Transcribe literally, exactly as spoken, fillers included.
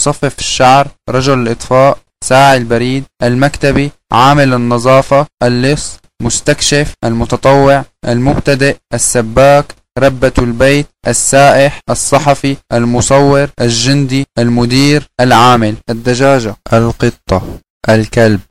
مصفف الشعر، رجل الإطفاء، ساعي البريد، المكتبي، عامل النظافة، اللص، مستكشف، المتطوع، المبتدئ، السباك، ربة البيت، السائح، الصحفي، المصور، الجندي، المدير، العامل، الدجاجة، القطة، الكلب.